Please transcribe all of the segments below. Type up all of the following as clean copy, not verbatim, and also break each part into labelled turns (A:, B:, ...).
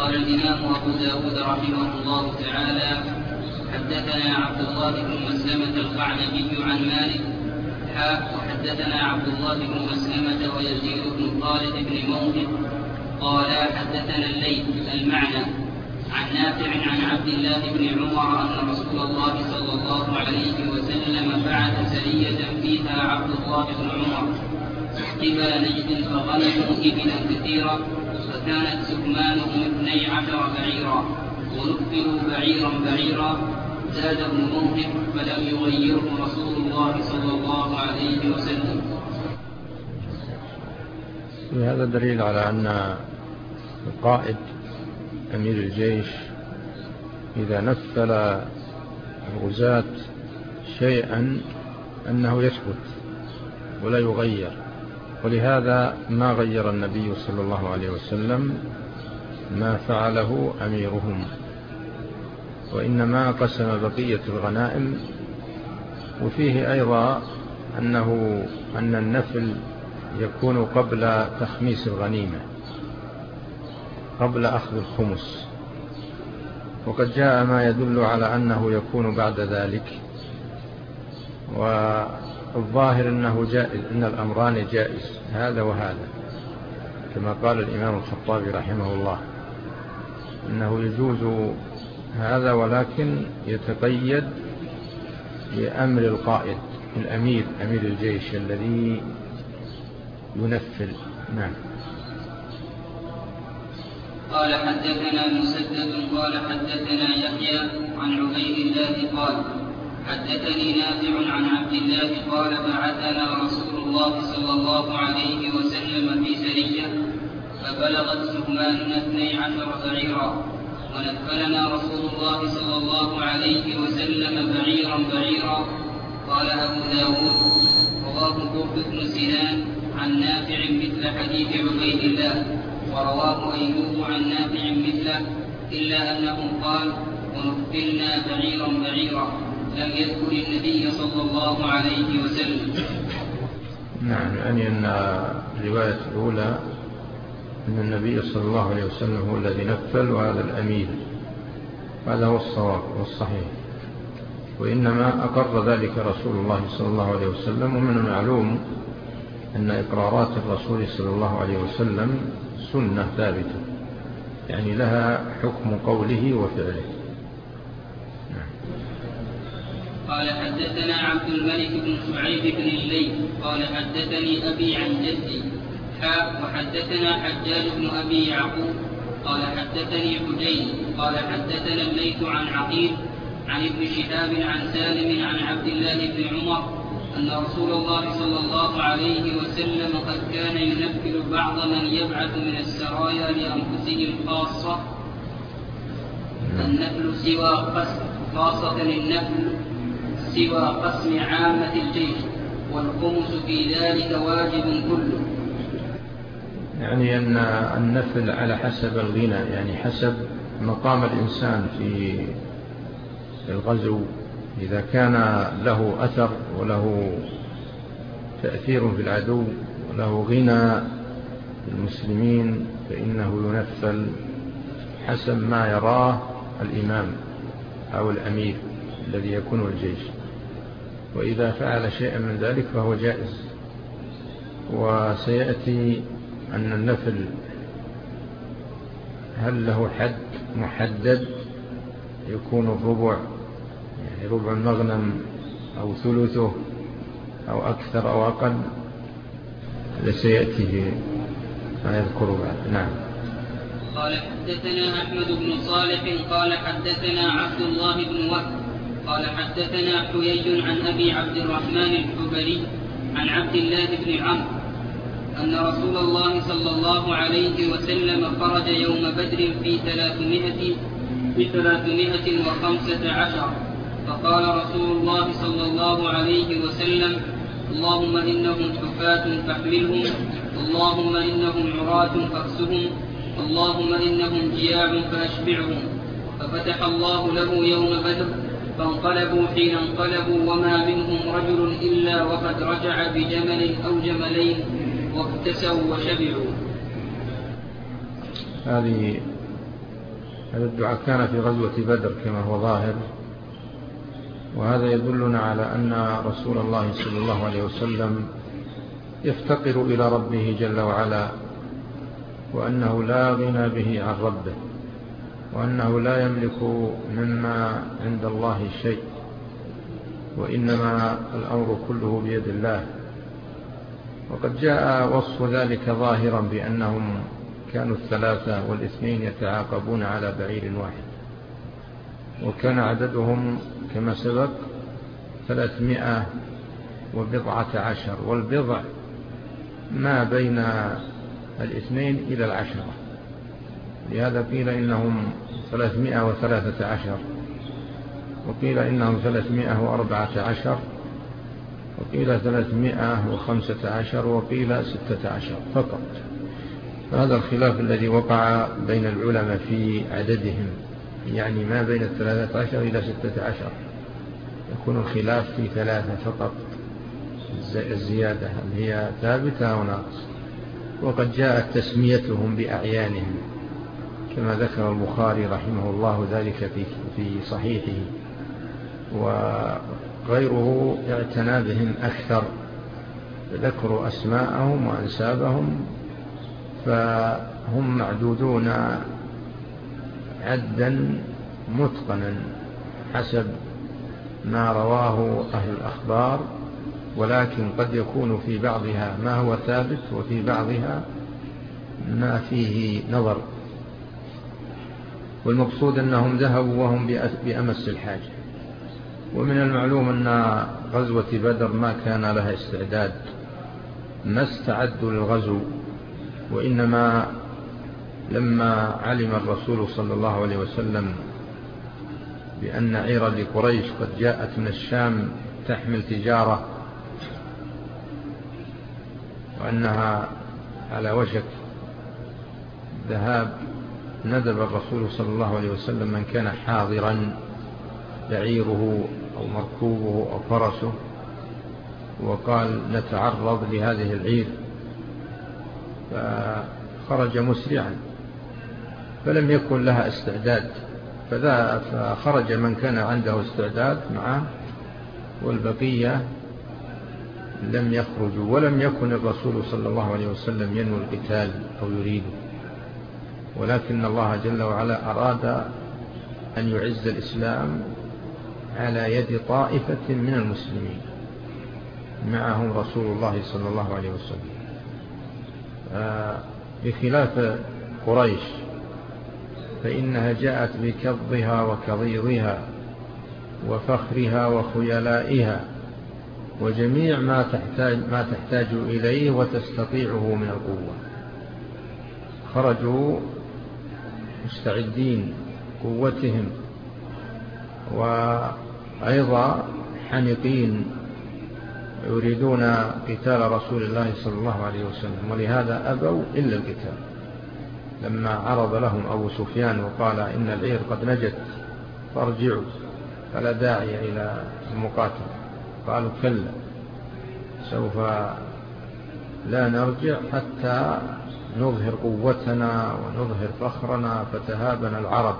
A: قال الإمام أبو داود رحمه الله تعالى: حدثنا عبد الله بن مسلمة القعنبي عن مالك وحدثنا عبد الله بن مسلمة ويزيد بن خالد بن موهب قال حدثنا الليث المعنى عن نافع عن عبد الله بن عمر أن رسول الله صلى الله عليه وسلم بعث سرية فيها عبد الله بن عمر قبل نجد فغنموا إبلا كثيرة فكانت سكمانهم 12 بعيرا ونفلوا بعيرا بعيرا. زاد ابن موهب فلم يغيره رسول الله صلى الله عليه وسلم.
B: هذا دليل على أن القائد أمير الجيش إذا نفل الغزاة شيئا أنه يثبت ولا يغير، ولهذا ما غير النبي صلى الله عليه وسلم ما فعله أميرهم، وإنما قسم بقية الغنائم. وفيه أيضا أن النفل يكون قبل تخميس الغنيمة، قبل أخذ الخمس، وقد جاء ما يدل على أنه يكون بعد ذلك. والظاهر أنه جائز، أن الأمران جائز، هذا وهذا، كما قال الإمام الخطابي رحمه الله أنه يجوز هذا، ولكن يتقيد بأمر القائد الأمير، أمير الجيش الذي ينفل. نعم.
A: قال حدثنا مسدد قال حدثنا يحيى عن عبيد الله قال حدثني نافع عن عبد الله قال بعثنا رسول الله صلى الله عليه وسلم في سرية فبلغت سكماننا 12 بعيرا ونفلنا رسول الله صلى الله عليه وسلم بعيرا بعيرا. قال أبو داود رواه قرب بن سنان عن نافع مثل حديث عبيد الله، ورواه أيوب عن نافع مثله، إلا أنه قال ونفلنا بعيرا بعيرا، لم يذكر النبي صلى الله عليه وسلم.
B: نعم، يعني أن الرواية الأولى أن النبي صلى الله عليه وسلم هو الذي نفل وهذا الأمير، هذا هو الصواب والصحيح، وإنما أقر ذلك رسول الله صلى الله عليه وسلم. ومن المعلوم أن إقرارات الرسول صلى الله عليه وسلم سنة ثابتة، يعني لها حكم قوله وفعله.
A: قال حدثنا عبد الملك بن شعيب بن الليث قال حدثني أبي عن جدي وحدثنا حجاج بن أبي يعقوب قال حدثني حجين قال حدثنا الليث عن عقيل عن ابن شهاب عن سالم عن عبد الله بن عمر أن رسول الله صلى الله عليه وسلم قد كان ينفل بعض من يبعث من السرايا لأنفسهم خاصة، النفل سوى قسم، خاصة النفل سوى قسم عامة الجيش، والخمس في ذلك واجب كله.
B: يعني أن النفل على حسب الغنى، يعني حسب مقام الإنسان في الغزو، إذا كان له أثر وله تأثير في العدو وله غنى المسلمين فإنه ينفل حسب ما يراه الإمام أو الأمير الذي يكون الجيش، وإذا فعل شيئا من ذلك فهو جائز. وسيأتي أن النفل هل له حد محدد، يكون الربع، يعني ربع المغنم أو ثلثه أو أكثر أو أقل، لسيأتي ما يذكر بعد. نعم.
A: قال حدثنا أحمد بن صالح قال حدثنا عبد الله بن وهب قال حدثنا حيي عن أبي عبد الرحمن الحبري عن عبد الله بن عمرو أن رسول الله صلى الله عليه وسلم خرج يوم بدر في 315، فقال رسول الله صلى الله عليه وسلم: اللهم إنهم حفاة فاحملهم، اللهم إنهم عراة فاكسهم، اللهم إنهم جياع فأشبعهم. ففتح الله له يوم بدر، فانقلبوا حين انقلبوا، وما منهم رجل إلا وقد رجع بجمل أو
B: هذا الدعاء كان في غزوة بدر كما هو ظاهر، وهذا يدلنا على أن رسول الله صلى الله عليه وسلم يفتقر إلى ربه جل وعلا، وأنه لا غنى به عن ربه، وأنه لا يملك مما عند الله شيء، وإنما الأمر كله بيد الله. وقد جاء وصف ذلك ظاهرا بأنهم كانوا 3 والاثنين يتعاقبون على بعير واحد، وكان عددهم كما سبق 314، والبضع ما بين 2 إلى 10، لهذا قيل إنهم 313، وقيل إنهم 314، وقيل 315، وقيل 16 فقط. فهذا الخلاف الذي وقع بين العلماء في عددهم، يعني ما بين 13 إلى 16 يكون الخلاف في 3 فقط، الزيادة هل هي ثابتة أو ناقص. وقد جاءت تسميتهم بأعيانهم كما ذكر البخاري رحمه الله ذلك في صحيحه، وغيره اعتنى بهم أكثر، ذكروا أسماءهم وأنسابهم، فهم معدودون عدا متقنا حسب ما رواه أهل الأخبار، ولكن قد يكون في بعضها ما هو ثابت، وفي بعضها ما فيه نظر. والمقصود أنهم ذهبوا وهم بأمس الحاجة. ومن المعلوم أن غزوة بدر ما كان لها استعداد، ما استعدوا للغزو، وإنما لما علم الرسول صلى الله عليه وسلم بأن عيرا لقريش قد جاءت من الشام تحمل تجارة، وأنها على وشك ذهاب، ندب الرسول صلى الله عليه وسلم من كان حاضرا بعيره أو مركوبه أو فرسه، وقال نتعرض لهذه العير، فخرج مسرعا فلم يكن لها استعداد، فخرج من كان عنده استعداد معه، والبقية لم يخرجوا. ولم يكن الرسول صلى الله عليه وسلم ينوي القتال أو يريده، ولكن الله جل وعلا أراد أن يعز الإسلام على يد طائفة من المسلمين معهم رسول الله صلى الله عليه وسلم، بخلاف قريش فإنها جاءت بكظها وكظيظها وفخرها وخيلائها وجميع ما تحتاج إليه وتستطيعه من القوة. خرجوا مستعدين قوتهم، وأيضا حنقين يريدون قتال رسول الله صلى الله عليه وسلم، ولهذا أبوا إلا القتال. لما عرض لهم أبو سفيان وقال إن العير قد نجت فارجعوا فلا داعي إلى المقاتل، قالوا كلا سوف لا نرجع حتى نظهر قوتنا ونظهر فخرنا، فتهابن العرب.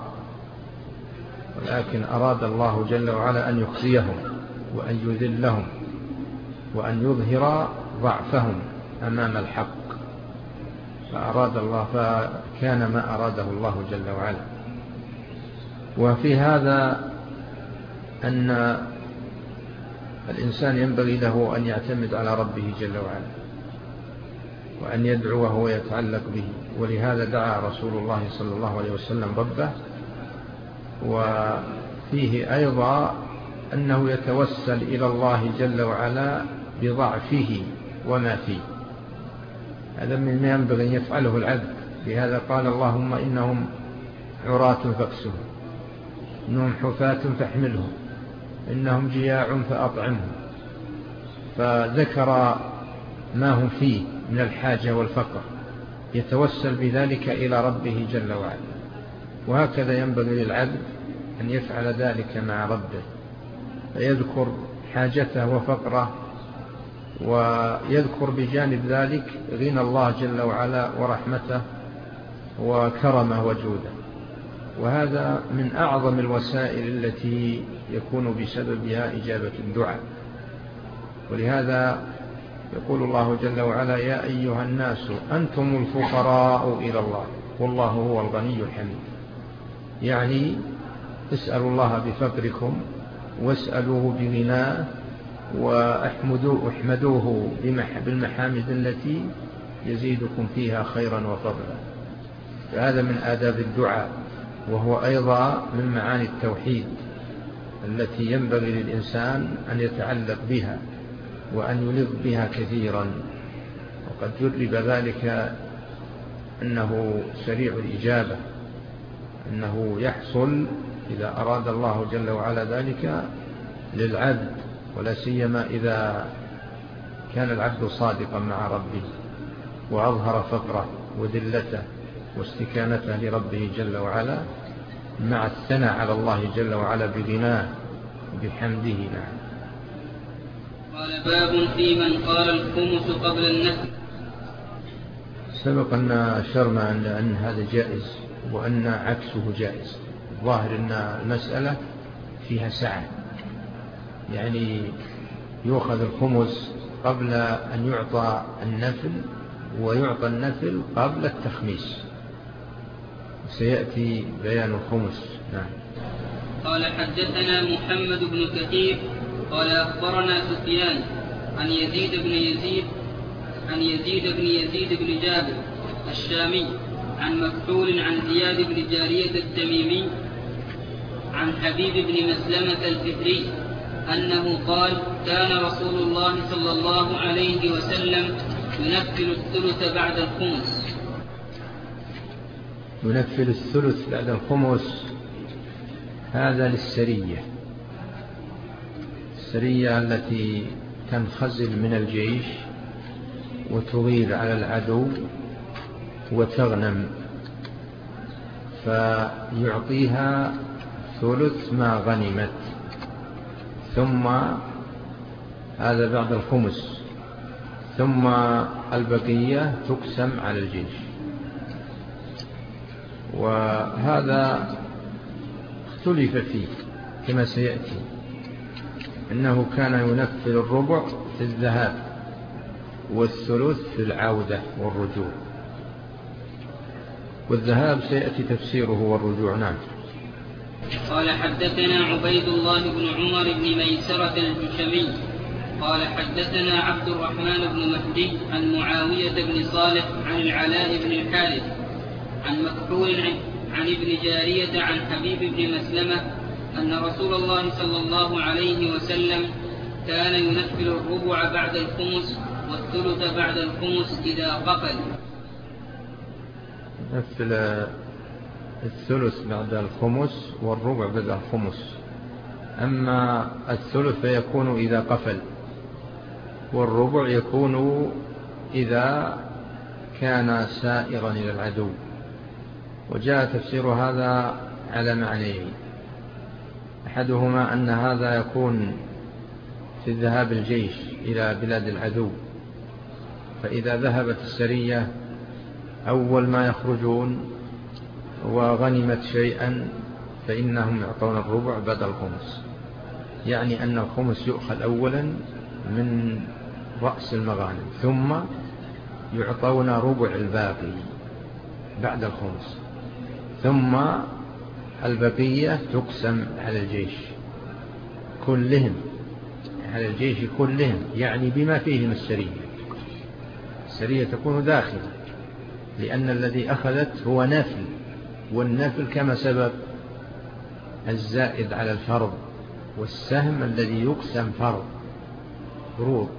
B: ولكن أراد الله جل وعلا أن يخزيهم وأن يذلهم وأن يظهر ضعفهم أمام الحق، فأراد الله، فكان ما أراده الله جل وعلا. وفي هذا أن الإنسان ينبغي له أن يعتمد على ربه جل وعلا، وأن يدعوه ويتعلق به. ولهذا دعا رسول الله صلى الله عليه وسلم ربه. وفيه أيضا أنه يتوسل إلى الله جل وعلا بضعفه وما فيه، هذا مما ينبغي أن يفعله العبد. لهذا قال اللهم إنهم عراة فاكسهم، إنهم حفاة فاحملهم، إنهم جياع فأطعمهم. فذكر ما هم فيه من الحاجة والفقر، يتوسل بذلك إلى ربه جل وعلا. وهكذا ينبغي للعبد أن يفعل ذلك مع ربه، فيذكر حاجته وفقره، ويذكر بجانب ذلك غنى الله جل وعلا ورحمته وكرمه وجوده. وهذا من أعظم الوسائل التي يكون بسببها إجابة الدعاء. ولهذا يقول الله جل وعلا: يا أيها الناس أنتم الفقراء إلى الله والله هو الغني الحميد. يعني اسألوا الله بفقركم واسألوه بغناه واحمدوه بالمحامد التي يزيدكم فيها خيرا وفضلا. فهذا من آداب الدعاء، وهو أيضا من معاني التوحيد التي ينبغي للإنسان أن يتعلق بها وأن يلظ بها كثيرا. وقد جرب ذلك أنه سريع الإجابة، أنه يحصل إذا أراد الله جل وعلا ذلك للعبد، ولا سيما إذا كان العبد صادقا مع ربه وأظهر فقره وذلته واستكانته لربه جل وعلا، مع الثناء على الله جل وعلا بغناه بحمده. نعم.
A: قال: باب في من قال الخمس قبل النفل.
B: سبق أن أشرنا أن هذا جائز وأن عكسه جائز. الظاهر أن المسألة فيها سعة، يعني يؤخذ الخمس قبل أن يعطى النفل، ويعطى النفل قبل التخميس. سيأتي بيان الخمس. نعم.
A: قال: حدثنا محمد بن كثير قال: أخبرنا سفيان عن يزيد بن يزيد بن جابر الشامي عن مكحول عن زياد بن جارية التميمي عن حبيب بن مسلمة الفهري أنه قال: كان رسول الله صلى الله عليه وسلم ينفل الثلث بعد الخمس.
B: ينفل الثلث بعد الخمس، هذا للسرية، السرية التي تنخزل من الجيش وتغير على العدو وتغنم، فيعطيها ثلث ما غنمت، ثم هذا بعد الخمس، ثم البقية تقسم على الجيش. وهذا اختلف فيه كما سيأتي، إنه كان ينفل الربع في الذهاب والثلث في العودة والرجوع، والذهاب سيأتي تفسيره والرجوع. نعم.
A: قال: حدثنا عبيد الله بن عمر بن ميسرة الجشمي قال: حدثنا عبد الرحمن بن مهدي عن معاوية بن صالح عن العلاء بن الحارث عن مكحول عن ابن جارية عن حبيب بن مسلمة أن رسول الله صلى الله عليه وسلم كان ينفل الربع بعد الخمس والثلث بعد الخمس إذا قفل.
B: ينفل الثلث بعد الخمس والربع بعد الخمس. أما الثلث فيكون إذا قفل، والربع يكون إذا كان سائرا إلى العدو. وجاء تفسير هذا على معنيين: أحدهما أن هذا يكون في الذهاب الجيش إلى بلاد العدو، فإذا ذهبت السرية أول ما يخرجون وغنمت شيئا فإنهم يعطون الربع بدل الخمس، يعني أن الخمس يؤخذ أولا من رأس المغانم، ثم يعطون ربع الباقي بعد الخمس، ثم البقية تقسم على الجيش كلهم، على الجيش كلهم، يعني بما فيهم السرية تكون داخل، لأن الذي أخذت هو نفل، والنفل كما سبب الزائد على الفرض، والسهم الذي يقسم فروض،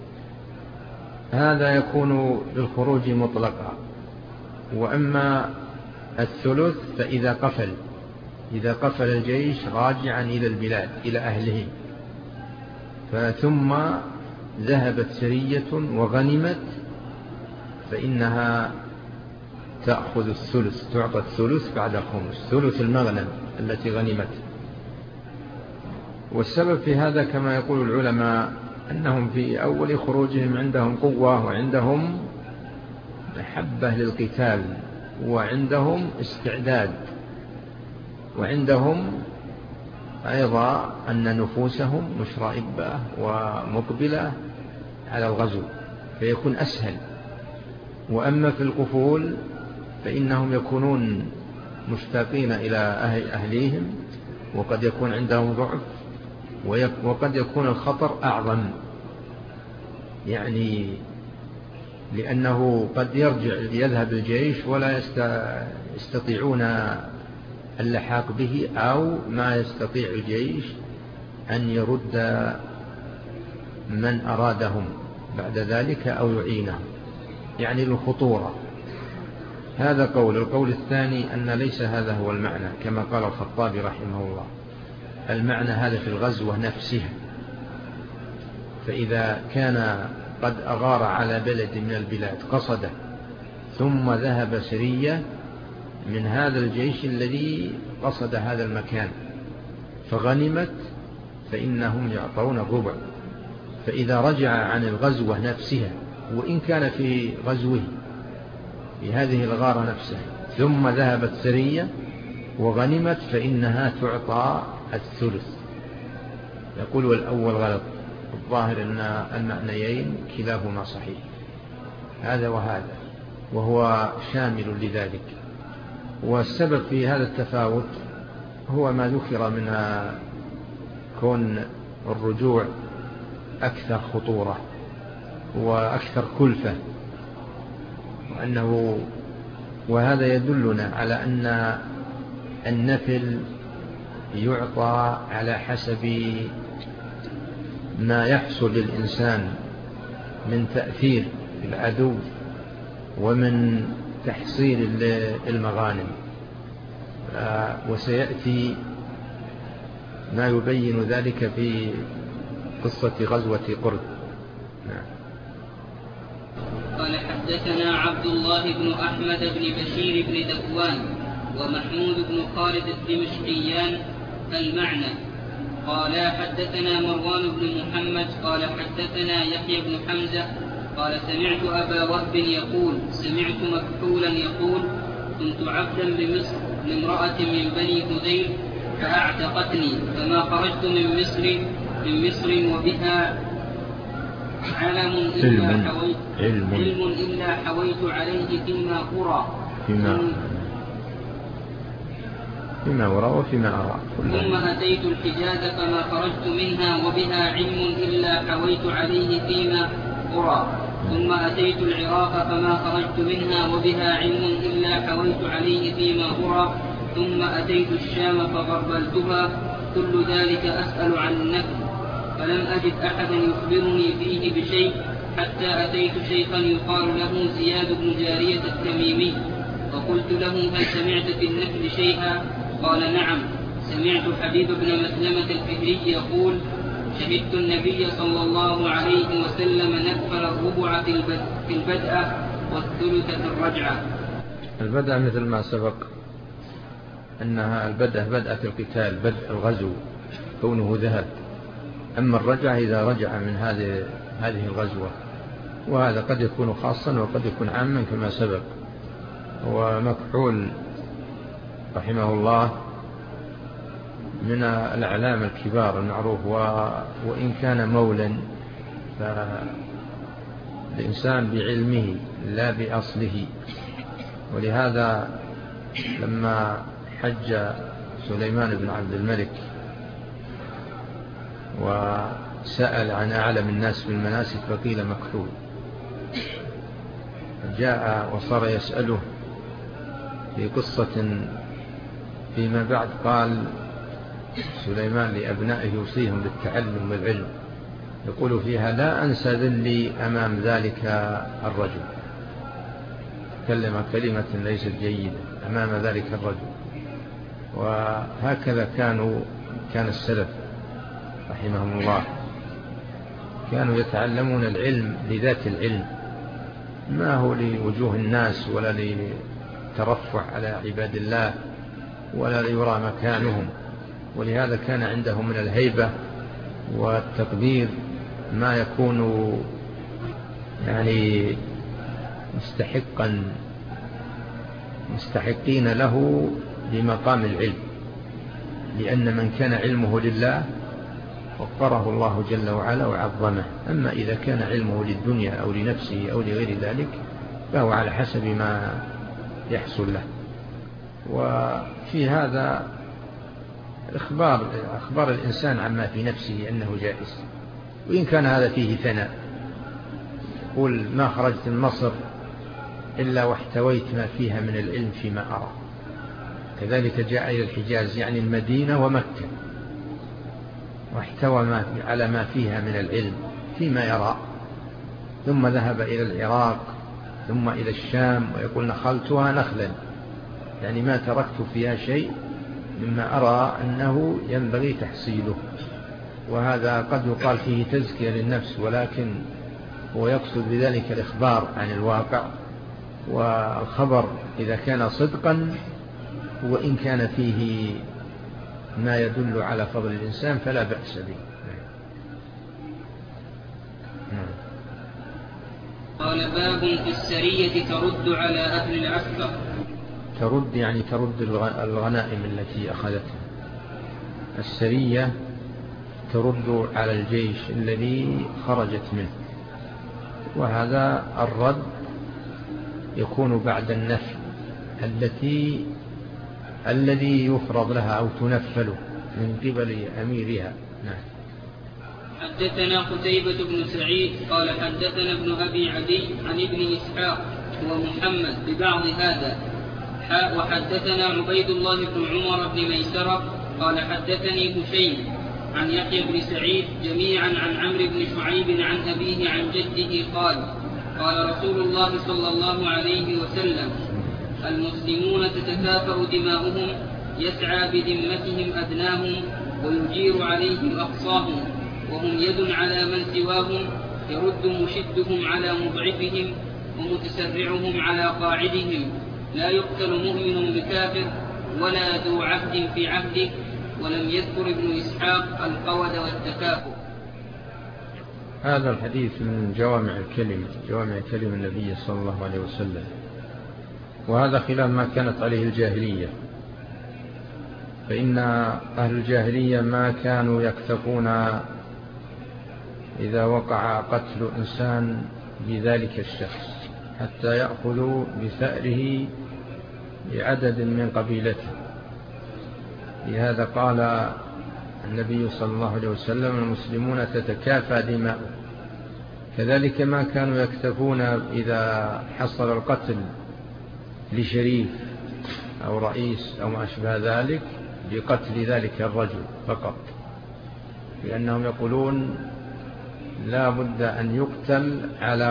B: هذا يكون بالخروج مطلقا. وأما الثلث فإذا قفل الجيش راجعا إلى البلاد إلى أهله، ثم ذهبت سرية وغنمت، فإنها تأخذ الثلث، تعطى الثلث بعد الخمس، ثلث المغنم التي غنمت. والسبب في هذا كما يقول العلماء أنهم في أول خروجهم عندهم قوة وعندهم محبة للقتال وعندهم استعداد، وعندهم أيضا أن نفوسهم مشرئبة ومقبلة على الغزو فيكون أسهل. وأما في القفول فإنهم يكونون مشتاقين إلى أهليهم، وقد يكون عندهم ضعف، وقد يكون الخطر أعظم، يعني لأنه قد يذهب الجيش ولا يستطيعون اللحاق به، أو ما يستطيع الجيش أن يرد من أرادهم بعد ذلك أو يعينهم، يعني الخطورة. هذا قول. القول الثاني أن ليس هذا هو المعنى كما قال الخطابي رحمه الله، المعنى هذا في الغزوة نفسها. فإذا كان قد أغار على بلد من البلاد قصده ثم ذهب سرية من هذا الجيش الذي قصد هذا المكان فغنمت فإنهم يعطون الربع. فإذا رجع عن الغزوة نفسها وإن كان في غزوه في هذه الغارة نفسها ثم ذهبت سرية وغنمت فإنها تعطى الثلث. يقول والأول غلط، الظاهر أن المعنيين كلاهما صحيح، هذا وهذا، وهو شامل لذلك. والسبب في هذا التفاوت هو ما ذكر من كون الرجوع أكثر خطورة وأكثر كلفة، وهذا يدلنا على أن النفل يعطى على حسب ما يحصل للإنسان من تأثير العدو ومن تحصيل المغانم. وسيأتي ما يبين ذلك في قصة غزوة قرد.
A: قال حدثنا عبد الله بن أحمد بن بشير بن ذكوان ومحمود بن خالد الدمشقيان المعنى. قال حدثنا مروان بن محمد قال حدثنا يحيى بن حمزة قال سمعت أبا وهب يقول سمعت مكحولا يقول كنت عبدا بمصر لامرأة من بني هذيل فأعتقتني فما خرجت من مصر وبها علم إلا حويت عليه فيما أرى
B: وفيما أرى.
A: ثم أتيت الحجاز فما خرجت منها وبها علم إلا حويت عليه فيما أرى. ثم أتيت العراق فما خرجت منها وبها علم إلا حويت عليه فيما أرى. ثم أتيت الشام فغربلتها. كل ذلك أسأل عن النفل فلم أجد أحدا يخبرني فيه بشيء حتى أتيت شيخا يقال له زياد بن جارية التميمي فقلت له هل سمعت في النفل شيئا؟ قال نعم، سمعت حبيب بن مسلمة الفهري يقول شهدت النبي صلى الله عليه وسلم نفل الربع في البدء والثلث في الرجعة.
B: البدء مثل ما سبق أنها بدأ في القتال، بدء الغزو كونه ذهب. أما الرجعة إذا رجع من هذه الغزوة، وهذا قد يكون خاصا وقد يكون عاما كما سبق. ومكحول رحمه الله من الأعلام الكبار المعروف، وإن كان مولا فالإنسان بعلمه لا بأصله. ولهذا لما حج سليمان بن عبد الملك وسأل عن أعلم الناس في المناسك فقيل مكحول، جاء وصار يسأله في قصة فيما بعد قال سليمان لأبنائه يوصيهم بالتعلم والعلم، يقول فيها لا أنسى ذلي أمام ذلك الرجل، تكلم كلمة ليست جيدة أمام ذلك الرجل. وهكذا كان السلف رحمهم الله، كانوا يتعلمون العلم لذات العلم، ما هو لوجوه الناس ولا لترفع على عباد الله ولا ليرى مكانهم. ولهذا كان عندهم من الهيبة والتقدير ما يكون يعني مستحقين له بمقام العلم. لأن من كان علمه لله وقره الله جل وعلا وعظمه. أما إذا كان علمه للدنيا أو لنفسه أو لغير ذلك فهو على حسب ما يحصل له. وفي هذا أخبار الإنسان عما في نفسه أنه جائز، وإن كان هذا فيه ثناء. قل ما خرجت من مصر إلا واحتويت ما فيها من العلم فيما أرى. كذلك جاء إلى الحجاز يعني المدينة ومكة واحتوى على ما فيها من العلم فيما يرى، ثم ذهب إلى العراق ثم إلى الشام ويقول نخلتها نخلا، يعني ما تركت فيها شيء مما أرى أنه ينبغي تحصيله. وهذا قد يقال فيه تزكية للنفس، ولكن هو يقصد بذلك الإخبار عن الواقع. والخبر إذا كان صدقا وإن كان فيه ما يدل على فضل الإنسان فلا بأس به.
A: قال باب في السرية ترد على أهل العسكر.
B: ترد يعني ترد الغنائم التي أخذتها. السرية ترد على الجيش الذي خرجت منه، وهذا الرد يكون بعد النفل الذي يفرض لها أو تنفل من قبل أميرها. نعم.
A: حدثنا قتيبة بن سعيد قال حدثنا ابن أبي عدي عن ابن إسحاق ومحمد ببعض هذا، وحدثنا عبيد الله بن عمر بن ميسرة قال حدثني هشيم عن يحيى بن سعيد جميعا عن عمرو بن شعيب عن أبيه عن جده قال قال رسول الله صلى الله عليه وسلم المسلمون تتكافأ دماؤهم يسعى بذمتهم أدناهم ويجير عليهم أقصاهم، وهم يد على من سواهم يرد مشدهم على مضعفهم ومتسرعهم على قاعدهم، لا يقتل مؤمن بكافر ولا ذو عهد في عهده. ولم يذكر ابن إسحاق القود والتكافؤ.
B: هذا الحديث من جوامع كلم النبي صلى الله عليه وسلم، وهذا خلاف ما كانت عليه الجاهلية. فإن أهل الجاهلية ما كانوا يكتفون إذا وقع قتل إنسان بذلك الشخص حتى يأخذوا بثأره لعدد من قبيلته. لهذا قال النبي صلى الله عليه وسلم المسلمون تتكافى دماؤهم. كذلك ما كانوا يكتفون إذا حصل القتل لشريف أو رئيس أو ما أشبه ذلك بقتل ذلك الرجل فقط، لأنهم يقولون لا بد أن يقتل على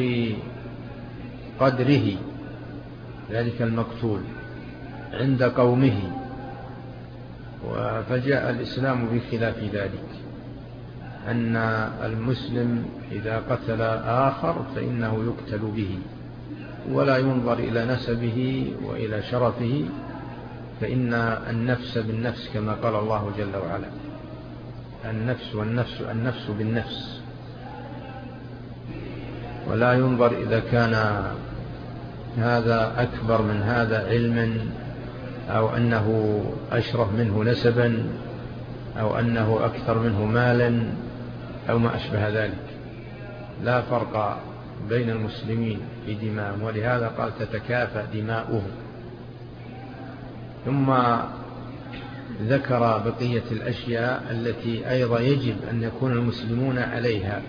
B: قدره ذلك المقتول عند قومه. فجاء الإسلام بخلاف ذلك، أن المسلم إذا قتل آخر فإنه يقتل به ولا ينظر إلى نسبه وإلى شرفه، فإن النفس بالنفس كما قال الله جل وعلا، النفس بالنفس، ولا ينظر إذا كان هذا أكبر من هذا علما أو أنه أشرف منه نسبا أو أنه أكثر منه مالا أو ما أشبه ذلك. لا فرق بين المسلمين في دماءهم، ولهذا قال تتكافى دماؤهم. ثم ذكر بقية الأشياء التي أيضا يجب أن يكون المسلمون عليها،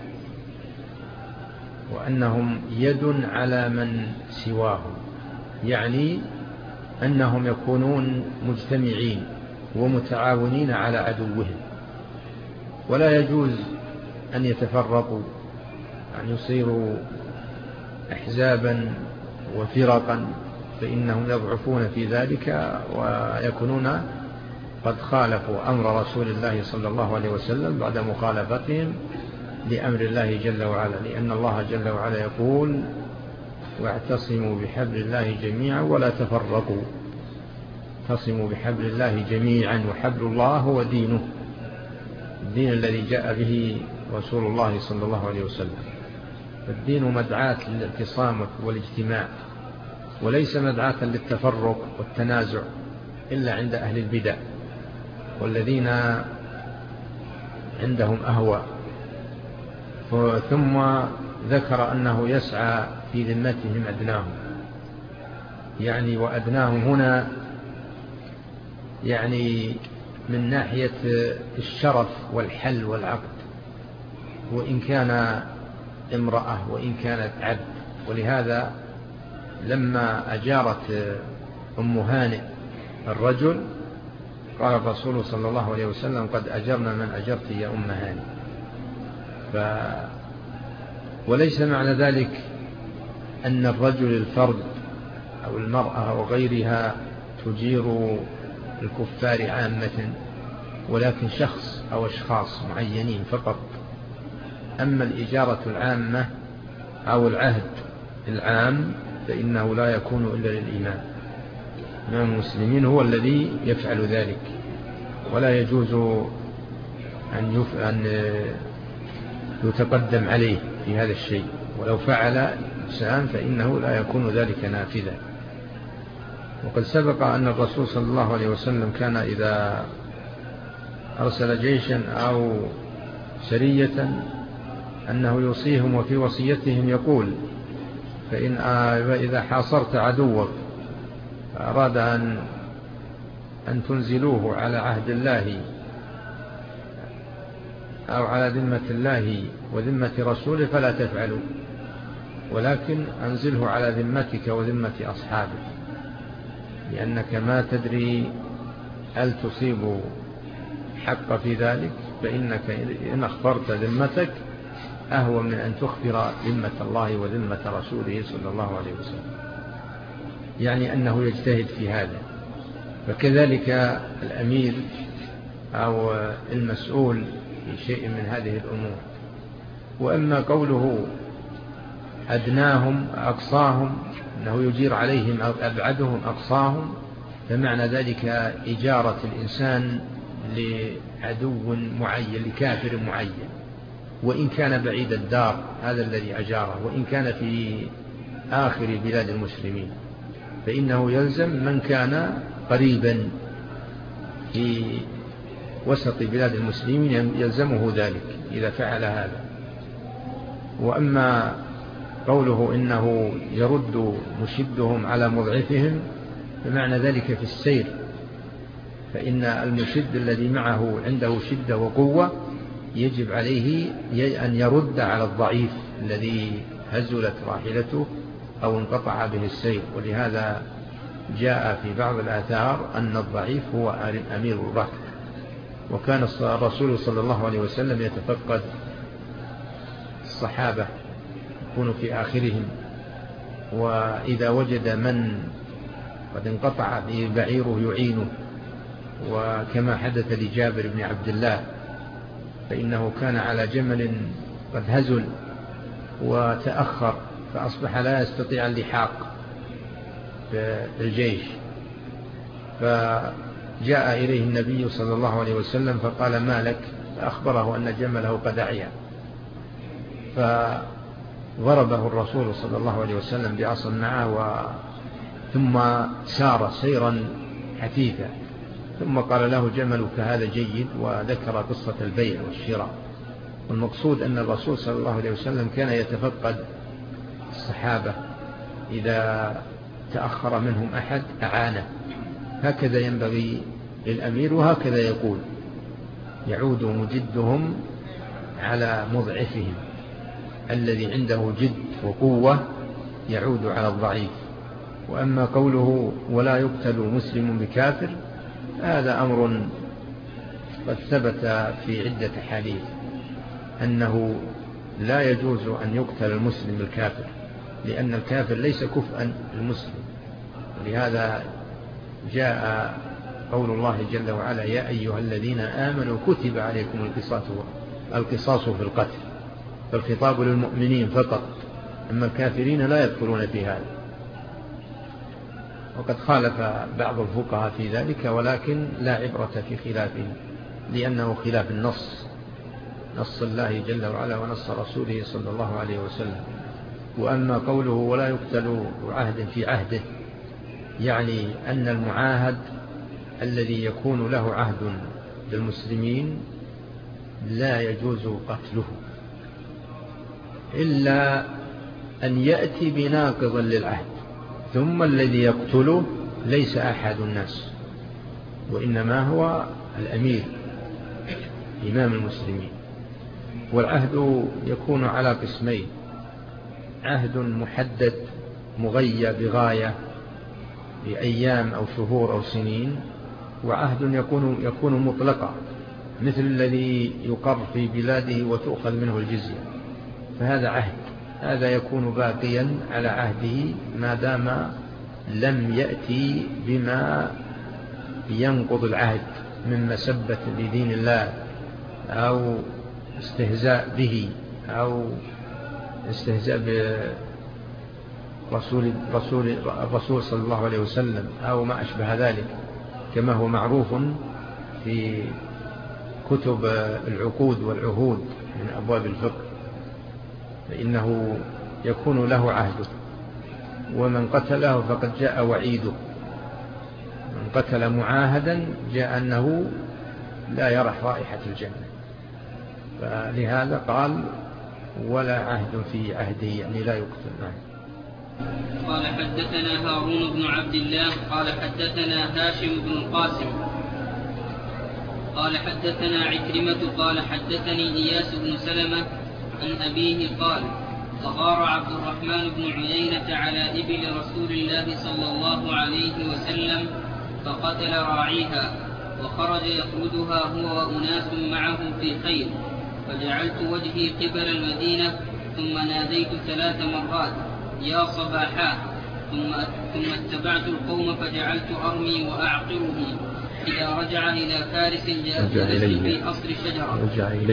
B: وأنهم يد على من سواهم، يعني أنهم يكونون مجتمعين ومتعاونين على عدوهم، ولا يجوز أن يتفرقوا، أن يصيروا أحزابا وفرقا، فإنهم يضعفون في ذلك ويكونون قد خالفوا أمر رسول الله صلى الله عليه وسلم بعد مخالفتهم لأمر الله جل وعلا، لأن الله جل وعلا يقول واعتصموا بحبل الله جميعا ولا تفرقوا. اعتصموا بحبل الله جميعا، وحبل الله هو دينه، الدين الذي جاء به رسول الله صلى الله عليه وسلم. فالدين مدعاة للاعتصام والاجتماع، وليس مدعاة للتفرق والتنازع إلا عند أهل البدع. والذين عندهم أهواء. ثم ذكر أنه يسعى في ذمتهم أدناهم، يعني وأدناهم هنا يعني من ناحية الشرف والحل والعقد، وإن كان امرأة وإن كانت عبد. ولهذا لما أجارت أم هانئ الرجل قال الرسول صلى الله عليه وسلم: قد أجرنا من أجرت يا أم هانئ. وليس معنى ذلك أن الرجل الفرد أو المرأة أو غيرها تجير الكفار عامة، ولكن شخص أو أشخاص معينين فقط. أما الإجارة العامة أو العهد العام فإنه لا يكون إلا للإمام. إمام المسلمين هو الذي يفعل ذلك، ولا يجوز أن يتقدم عليه في هذا الشيء، ولو فعل إنسان فإنه لا يكون ذلك نافذا. وقد سبق أن الرسول صلى الله عليه وسلم كان إذا أرسل جيشا أو سرية أنه يوصيهم، وفي وصيتهم يقول: فإذا حاصرت عدوك فأراد أن تنزلوه على عهد الله أو على ذمة الله وذمة رسوله فلا تفعلوا، ولكن أنزله على ذمتك وذمة أصحابك، لأنك ما تدري هل تصيب حق في ذلك، فإنك إن أخبرت ذمتك أهون من أن تخبر ذمة الله وذمة رسوله صلى الله عليه وسلم. يعني أنه يجتهد في هذا. فكذلك الأمير أو المسؤول في شيء من هذه الأمور. وأما قوله أدناهم أقصاهم، أنه يجير عليهم أبعدهم أقصاهم، فمعنى ذلك إجارة الإنسان لعدو معين، لكافر معين، وإن كان بعيد الدار هذا الذي أجاره، وإن كان في آخر بلاد المسلمين، فإنه يلزم من كان قريبا في وسط بلاد المسلمين يلزمه ذلك إذا فعل هذا. وأما قوله إنه يرد مشدهم على مضعفهم، فمعنى ذلك في السير، فإن المشد الذي معه عنده شدة وقوة يجب عليه أن يرد على الضعيف الذي هزلت راحلته أو انقطع به السير. ولهذا جاء في بعض الآثار أن الضعيف هو أمير الركب. وكان الرسول صلى الله عليه وسلم يتفقد الصحابة، يكون في آخرهم، وإذا وجد من قد انقطع به بعيره يعينه، وكما حدث لجابر بن عبد الله، فإنه كان على جمل قد هزل وتأخر، فأصبح لا يستطيع اللحاق بالجيش، فجاء إليه النبي صلى الله عليه وسلم فقال: ما لك؟ فأخبره أن جمله قد أعيا، فضربه الرسول صلى الله عليه وسلم بعصا معه، ثم سار سيرا حثيثا، ثم قال له: جملك هذا جيد، وذكر قصة البيع والشراء. والمقصود أن الرسول صلى الله عليه وسلم كان يتفقد الصحابة، إذا تأخر منهم أحد أعانه. هكذا ينبغي للأمير، وهكذا يقول: يعود مجدهم على مضعفهم، الذي عنده جد وقوة يعود على الضعيف. وأما قوله: ولا يقتل مسلم بكافر، هذا أمر قد ثبت في عدة حديث أنه لا يجوز أن يقتل المسلم بالكافر، لأن الكافر ليس كفءا للمسلم. ولهذا جاء قول الله جل وعلا: يا أيها الذين آمنوا كتب عليكم القصاص في القتل، فالخطاب للمؤمنين فقط، أما الكافرين لا يدخلون في هذا. وقد خالف بعض الفقهاء في ذلك، ولكن لا عبرة في خلافه، لأنه خلاف نص الله جل وعلا ونص رسوله صلى الله عليه وسلم. وأما قوله: ولا يقتل عهد في عهده، يعني أن المعاهد الذي يكون له عهد المسلمين لا يجوز قتله إلا أن يأتي بناقض للعهد، ثم الذي يقتله ليس أحد الناس، وإنما هو الأمير إمام المسلمين. والعهد يكون على قسمين: عهد محدد مغيى بغاية بأيام أو شهور أو سنين، وعهد يكون مطلقا مثل الذي يقر في بلاده وتؤخذ منه الجزية، فهذا عهد، هذا يكون باقيا على عهده ما دام لم يأتي بما ينقض العهد من مسبة لدين الله أو استهزاء به أو استهزاء الرسول صلى الله عليه وسلم أو ما أشبه ذلك، كما هو معروف في كتب العقود والعهود من أبواب الفقه، فإنه يكون له عهده، ومن قتله فقد جاء وعيده. من قتل معاهدا جاء أنه لا يرح رائحة الجنة، فلهذا قال ولا عهد في عهده، يعني لا يقتل.
A: قال حدثنا هارون بن عبد الله قال حدثنا هاشم بن القاسم قال حدثنا عكرمة قال حدثني إياس بن سلمة عن أبيه قال فغار عبد الرحمن بن عيينة على إبل رسول الله صلى الله عليه وسلم فقتل راعيها، وخرج يقودها هو وأناس معه في خير، فجعلت وجهي قبل المدينة ثم ناديت 3 مرات يا صباحا، ثم اتبعت القوم فجعلت أرمي وأعقره. إذا رجع إلى فارس جلست في أصل شجرة.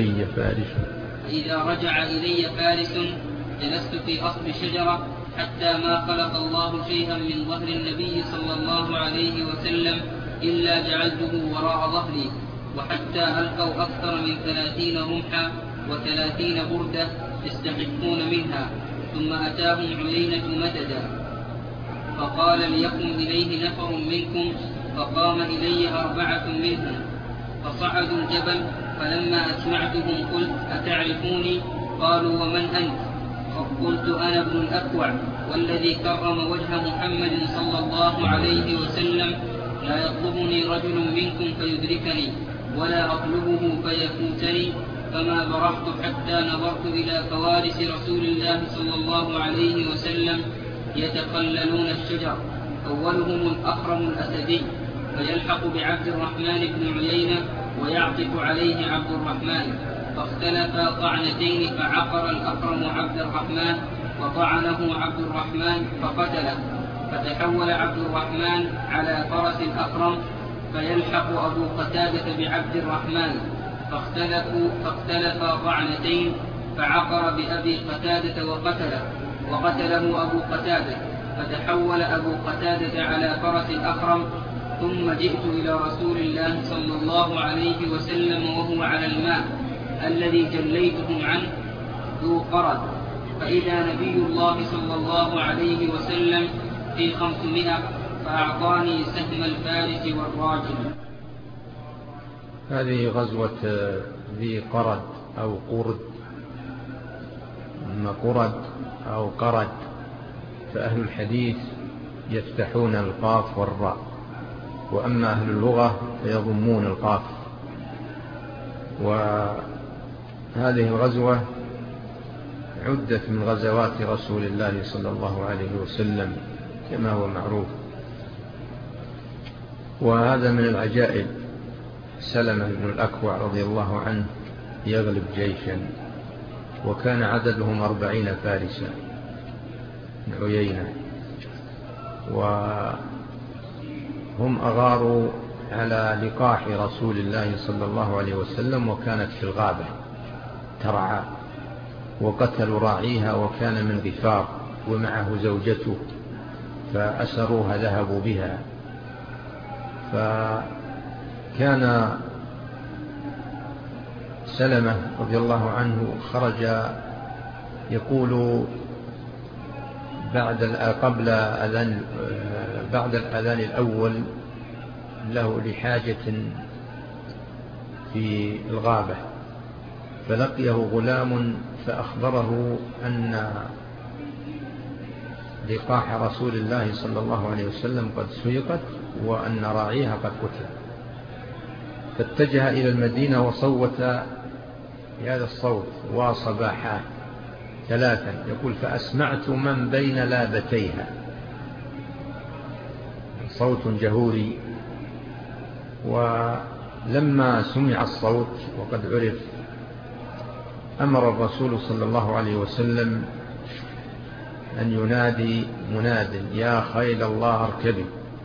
A: إذا رجع إلي فارس جلست في أصل شجرة حتى ما خلق الله شيئا من ظهر النبي صلى الله عليه وسلم إلا جعلته وراء ظهري، وحتى ألقوا أكثر من 30 رمحا و30 بردة يستحقون منها. ثم أتاهم عيينة مددا فقال ليقم إليه نفر منكم، فقام إلي 4 منهم فصعدوا الجبل، فلما أسمعتهم قلت أتعرفوني؟ قالوا ومن أنت؟ فقلت أنا ابن الأكوع والذي كرم وجه محمد صلى الله عليه وسلم، لا يطلبني رجل منكم فيدركني ولا أطلبه فيفوتني، فما برحت حتى نظرت إلى فوارس رسول الله صلى الله عليه وسلم يتقللون الشجر، أولهم الأخرم الأسدي، فيلحق بعبد الرحمن بن عيينة ويعطف عليه عبد الرحمن، فاختلفا طعنتين، فعقر الأخرم عبد الرحمن وطعنه عبد الرحمن فقتله، فتحول عبد الرحمن على فرس الأخرم فيلحق أبو قتادة بعبد الرحمن، فاختلفا طعنتين، فعقر بأبي قتادة وقتله أبو قتادة، فتحول أبو قتادة على فرس الأخرم. ثم جئت إلى رسول الله صلى الله عليه وسلم وهو على الماء الذي جليتهم عنه ذو قرد، فإذا نبي الله صلى الله عليه وسلم في 500، فأعطاني سهم الفارس والراجل.
B: هذه غزوة ذي قرد أو قرد، أما قرد أو قرد فأهل الحديث يفتحون القاف والراء، وأما أهل اللغة فيضمون القاف. وهذه الغزوة عدت من غزوات رسول الله صلى الله عليه وسلم كما هو معروف. وهذا من العجائب، سلمة بن الأكوع رضي الله عنه يغلب جيشا، وكان عددهم 40 فارسا من عيينة، وهم أغاروا على لقاح رسول الله صلى الله عليه وسلم، وكانت في الغابة ترعى، وقتلوا راعيها وكان من غفار ومعه زوجته، فأسروها ذهبوا بها. فكان سلمة رضي الله عنه خرج يقول بعد الأذان الأول له لحاجة في الغابة، فلقيه غلام فأخبره أن لقاح رسول الله صلى الله عليه وسلم قد سرقت وأن راعيها قد قتل، فاتجه إلى المدينة وصوت بهذا الصوت وصباحا ثلاثا، يقول فأسمعت من بين لابتيها، صوت جهوري. ولما سمع الصوت وقد عرف أمر الرسول صلى الله عليه وسلم أن ينادي مناد يا خيل الله اركبي.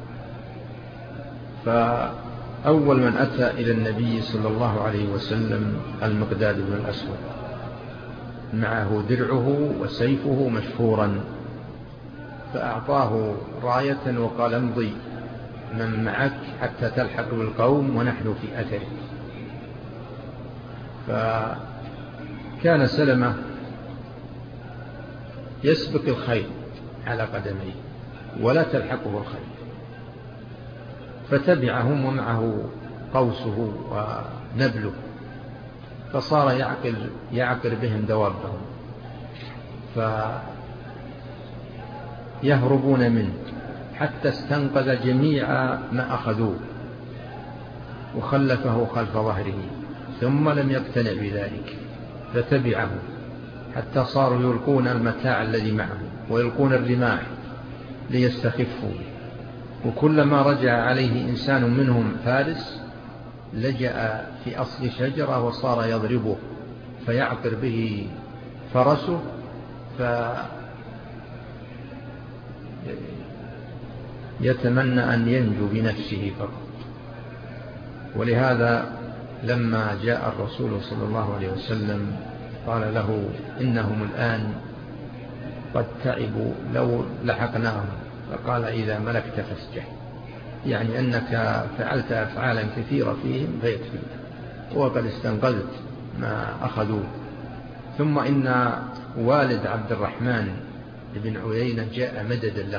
B: فأول من أتى إلى النبي صلى الله عليه وسلم المقداد بن الأسود، معه درعه وسيفه مشفورا، فأعطاه راية وقال امضي من معك حتى تلحق بالقوم ونحن في أثرك. فكان سلمة يسبق الخيل على قدميه ولا تلحقه الخيل، فتبعهم ومعه قوسه ونبله، فصار يعقر بهم دوابهم فيهربون منه حتى استنقذ جميع ما أخذوه وخلفه خلف ظهره، ثم لم يقتنع بذلك فتبعه حتى صاروا يلقون المتاع الذي معه ويلقون الرماح ليستخفوا، وكلما رجع عليه إنسان منهم فارس لجأ في أصل شجرة وصار يضربه فيعقر به فرسه فيتمنى أن ينجو بنفسه فقط. ولهذا لما جاء الرسول صلى الله عليه وسلم قال له إنهم الآن قد تعبوا لو لحقناهم، فقال إذا ملكت فاسجح، يعني أنك فعلت أفعالا كثيرة فيهم فيكفي وقد استنقذت ما أخذوه. ثم إن والد عبد الرحمن بن عيينة جاء مددا له،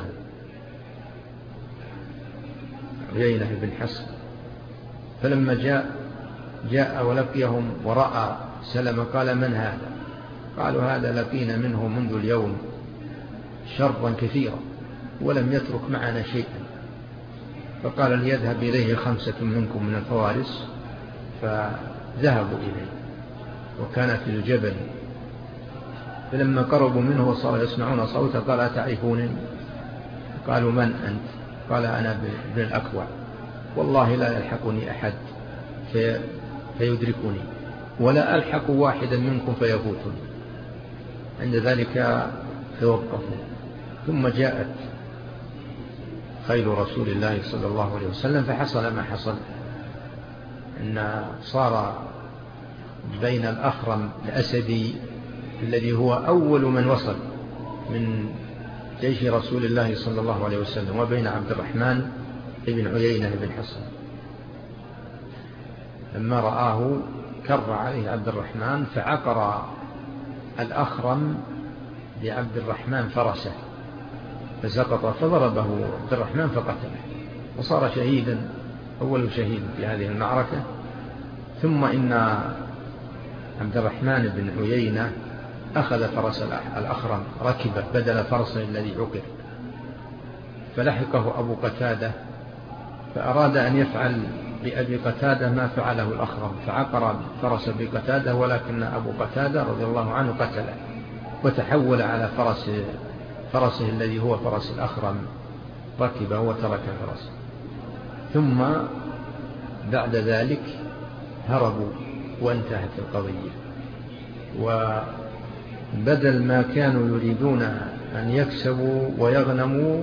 B: عيينة بن حصن، فلما جاء ولقيهم ورأى سلمة قال من هذا؟ قالوا هذا لقينا منه منذ اليوم شرا كثيرا ولم يترك معنا شيئا، فقال ليذهب إليه 5 منكم من الفوارس، فذهبوا إليه وكان في الجبل، فلما قربوا منه وصاروا يسمعون صوته قال أتعرفونني؟ قالوا من أنت؟ قال أنا ابن الأكوع، والله لا يلحقني أحد فيدركني ولا ألحق واحدا منكم فيفوتني. عند ذلك توقفوا، ثم جاءت خيل رسول الله صلى الله عليه وسلم فحصل ما حصل، أن صار بين الأخرم الأسدي الذي هو أول من وصل من جيش رسول الله صلى الله عليه وسلم وبين عبد الرحمن بن عيينة بن حصن. لما رآه كر عليه عبد الرحمن فعقر الأخرم لعبد الرحمن فرسه فسقط، فضربه عبد الرحمن فقتله وصار شهيدا، أول شهيد في هذه المعركة. ثم إن عبد الرحمن بن عيينة أخذ فرس الأخرم ركبه بدل فرسه الذي عقر، فلحقه أبو قتادة فأراد أن يفعل بأبي قتادة ما فعله الأخرم، فعقر فرس أبي قتادة، ولكن أبو قتادة رضي الله عنه قتله وتحول على فرسه الذي هو فرس الأخرم، ركبه وترك فرسه. ثم بعد ذلك هربوا وانتهت القضية، وبدل ما كانوا يريدون أن يكسبوا ويغنموا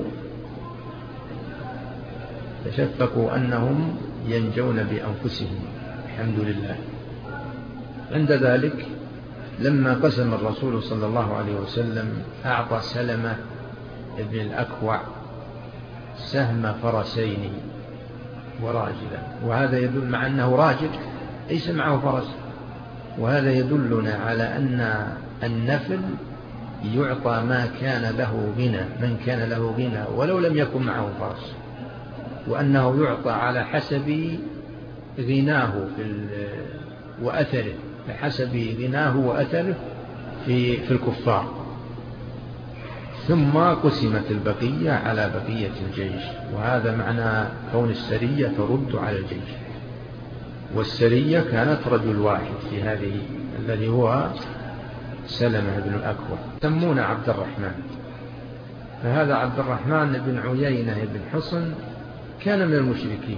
B: تشفقوا أنهم ينجون بأنفسهم، الحمد لله. عند ذلك لما قسم الرسول صلى الله عليه وسلم أعطى سلمة ابن الأكوع سهم فرسين وراجلا، وهذا يدل مع أنه راجل ليس معه فرس، وهذا يدلنا على أن النفل يعطى ما كان له غنى، من كان له غنى ولو لم يكن معه فرس، وأنه يعطى على حسب غناه وأثره، بحسب غناه وأثره في الكفار. ثم قسمت البقية على بقية الجيش، وهذا معنى كون السرية ترد على الجيش. والسرية كانت رجل واحد في هذه الذي هو سلمة بن الأكوع، سمون عبد الرحمن. فهذا عبد الرحمن بن عيينة بن حصن كان من المشركين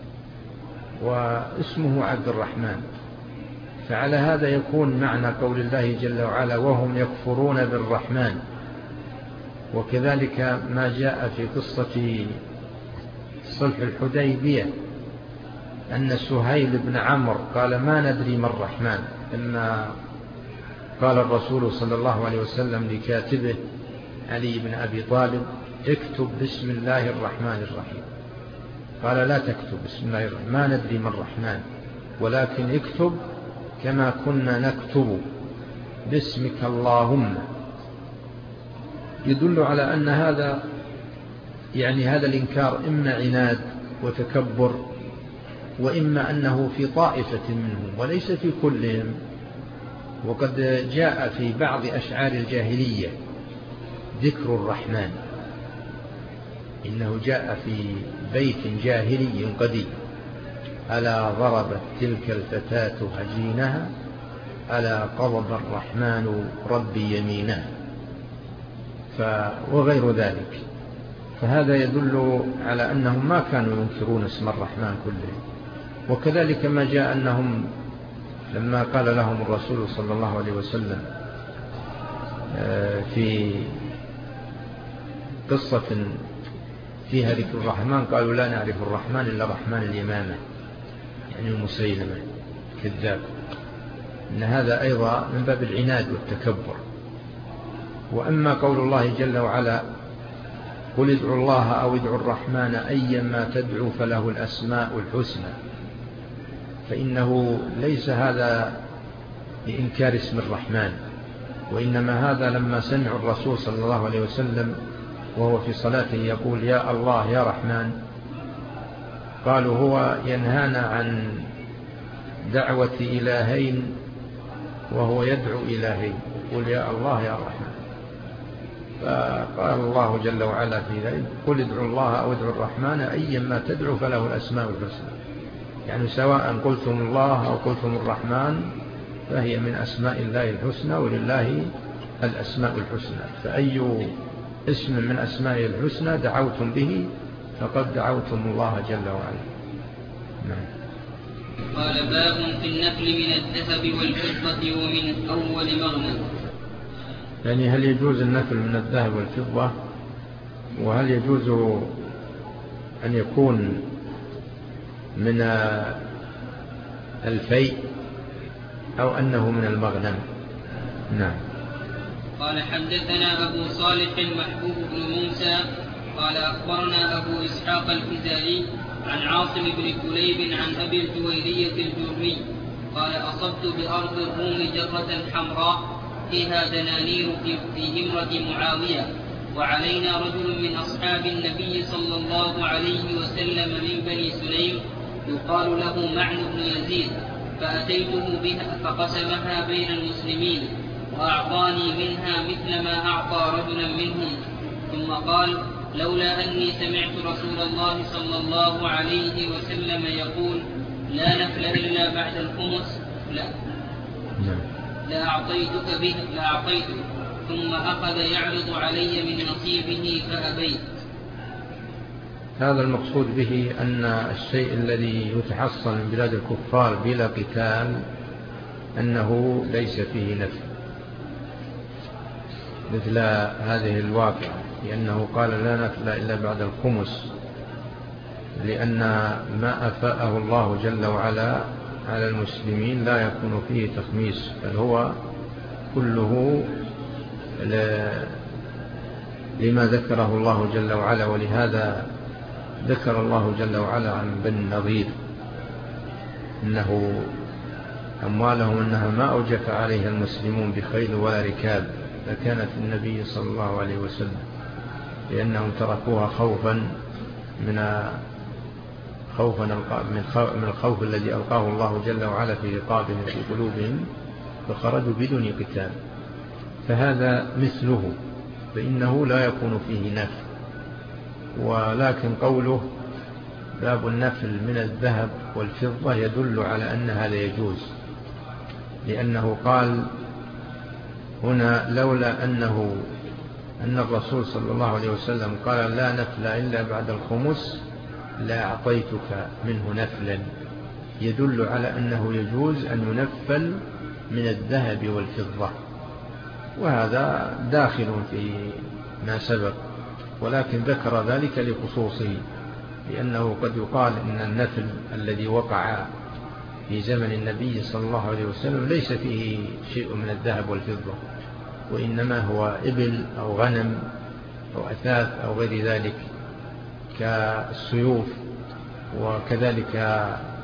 B: واسمه عبد الرحمن. فعلى هذا يكون معنى قول الله جل وعلا وهم يكفرون بالرحمن. وكذلك ما جاء في قصة صلح الحديبية أن سهيل بن عمرو قال ما ندري ما الرحمن، لما قال الرسول صلى الله عليه وسلم لكاتبه علي بن أبي طالب اكتب بسم الله الرحمن الرحيم، قال لا تكتب بسم الله الرحمن، ما ندري ما الرحمن، ولكن اكتب كما كنا نكتب باسمك اللهم. يدل على أن هذا يعني هذا الإنكار إما عناد وتكبر، وإما أنه في طائفة منهم وليس في كلهم. وقد جاء في بعض أشعار الجاهلية ذكر الرحمن، إنه جاء في بيت جاهلي قديم ألا ضربت تلك الفتاة هجينها ألا قضب الرحمن ربي يمينها وغير ذلك. فهذا يدل على أنهم ما كانوا ينكرون اسم الرحمن كله. وكذلك ما جاء أنهم لما قال لهم الرسول صلى الله عليه وسلم في قصة فيها ذكر الرحمن قالوا لا نعرف الرحمن إلا رحمن اليمامة، يعني المسيلمة كذاب. إن هذا أيضا من باب العناد والتكبر. وأما قول الله جل وعلا قل ادعوا الله أو ادعوا الرحمن أيما تدعوا فله الأسماء الحسنى، فإنه ليس هذا لإنكار اسم الرحمن، وإنما هذا لما سمع الرسول صلى الله عليه وسلم وهو في صلاته يقول يا الله يا رحمن، قالوا هو ينهانا عن دعوة إلهين وهو يدعو إلهين، قل يا الله يا رحمن. فقال الله جل وعلا في ذلك قل ادعوا الله أو ادعوا الرحمن أيما تدعوا فله الأسماء الحسنى، يعني سواء قلتم الله أو قلتم الرحمن فهي من أسماء الله الحسنى، ولله الأسماء الحسنى، فأي اسم من أسماء الحسنى دعوتم به فقد دعوتم الله جل وعلا. نعم.
A: قال باب في النفل من الذهب والفضة ومن أول مغنم.
B: يعني هل يجوز النفل من الذهب والفضة، وهل يجوز أن يكون من الفيء أو أنه من المغنم؟ نعم.
A: قال حدثنا أبو صالح محبوب بن موسى قال أخبرنا أبو إسحاق الفزاري عن عاصم بن كليب عن أبي الجويرية الجرمي قال أصبت بأرض الروم جرة حمراء فيها دنانير في إمرة معاوية، وعلينا رجل من أصحاب النبي صلى الله عليه وسلم من بني سليم يقال له معن بن يزيد، فأتيته بها فقسمها بين المسلمين وأعطاني منها مثل ما أعطى رجلا منهم، ثم قال لولا أني سمعت رسول الله صلى الله عليه وسلم يقول لا نفل إلا بعد الخمس لأعطيتك به لأعطيتك، ثم أخذ يعرض علي من نصيبه فأبيت.
B: هذا المقصود به أن الشيء الذي يتحصل من بلاد الكفار بلا قتال أنه ليس فيه نفل، مثل هذه الواقعة، لأنه قال لا نفل إلا بعد الخمس، لأن ما أفاءه الله جل وعلا على المسلمين لا يكون فيه تخميس، بل هو كله لما ذكره الله جل وعلا. ولهذا ذكر الله جل وعلا عن بني النضير إنه أموالهم أنها ما أوجف عليها المسلمون بخيل ولا ركاب، فكانت النبي صلى الله عليه وسلم، لأنهم تركوها خوفا من خوفا من الخوف الذي ألقاه الله جل وعلا في رقابهم في قلوبهم فخرجوا بدون قتال، فهذا مثله، فإنه لا يكون فيه نفل. ولكن قوله باب النفل من الذهب والفضة يدل على أن هذا يجوز، لأنه قال هنا لولا أن الرسول صلى الله عليه وسلم قال لا نفل إلا بعد الخمس لا أعطيتك منه نفلا، يدل على أنه يجوز أن ينفل من الذهب والفضة، وهذا داخل في ما سبق، ولكن ذكر ذلك لخصوصه، لأنه قد يقال إن النفل الذي وقع في زمن النبي صلى الله عليه وسلم ليس فيه شيء من الذهب والفضة، وإنما هو إبل أو غنم أو أثاث أو غير ذلك كالسيوف، وكذلك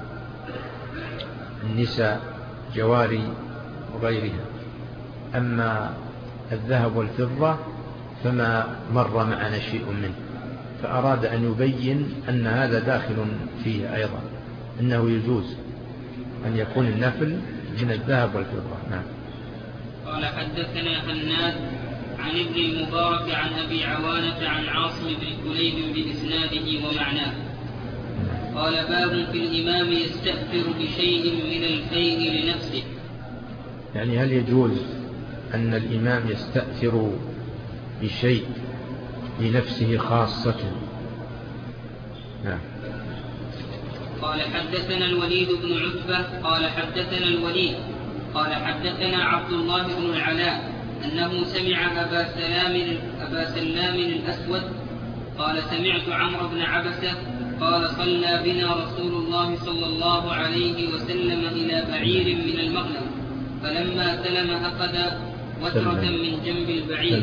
B: النساء جواري وغيرها. أما الذهب والفضة فما مر معنا شيء منه، فأراد أن يبين أن هذا داخل فيه أيضا، أنه يجوز أن يكون النفل من الذهب والفضة. نعم.
A: قال حدثنا حناد عن ابن المبارك عن أبي عوانة عن عاصم بن كليب بإسناده ومعناه. قال باب في الإمام يستأثر بشيء من الفيء لنفسه.
B: يعني هل يجوز أن الإمام يستأثر بشيء لنفسه خاصة؟ نعم.
A: قال حدثنا الوليد بن عتبة قال حدثنا الوليد قال حدثنا عبد الله بن العلاء أنه سمع أبا سلام الأسود قال سمعت عمرو بن عبسة قال صلى بنا رسول الله صلى الله عليه وسلم إلى بعير من المغنم، فلما سلم أخذ وترة من جنب البعير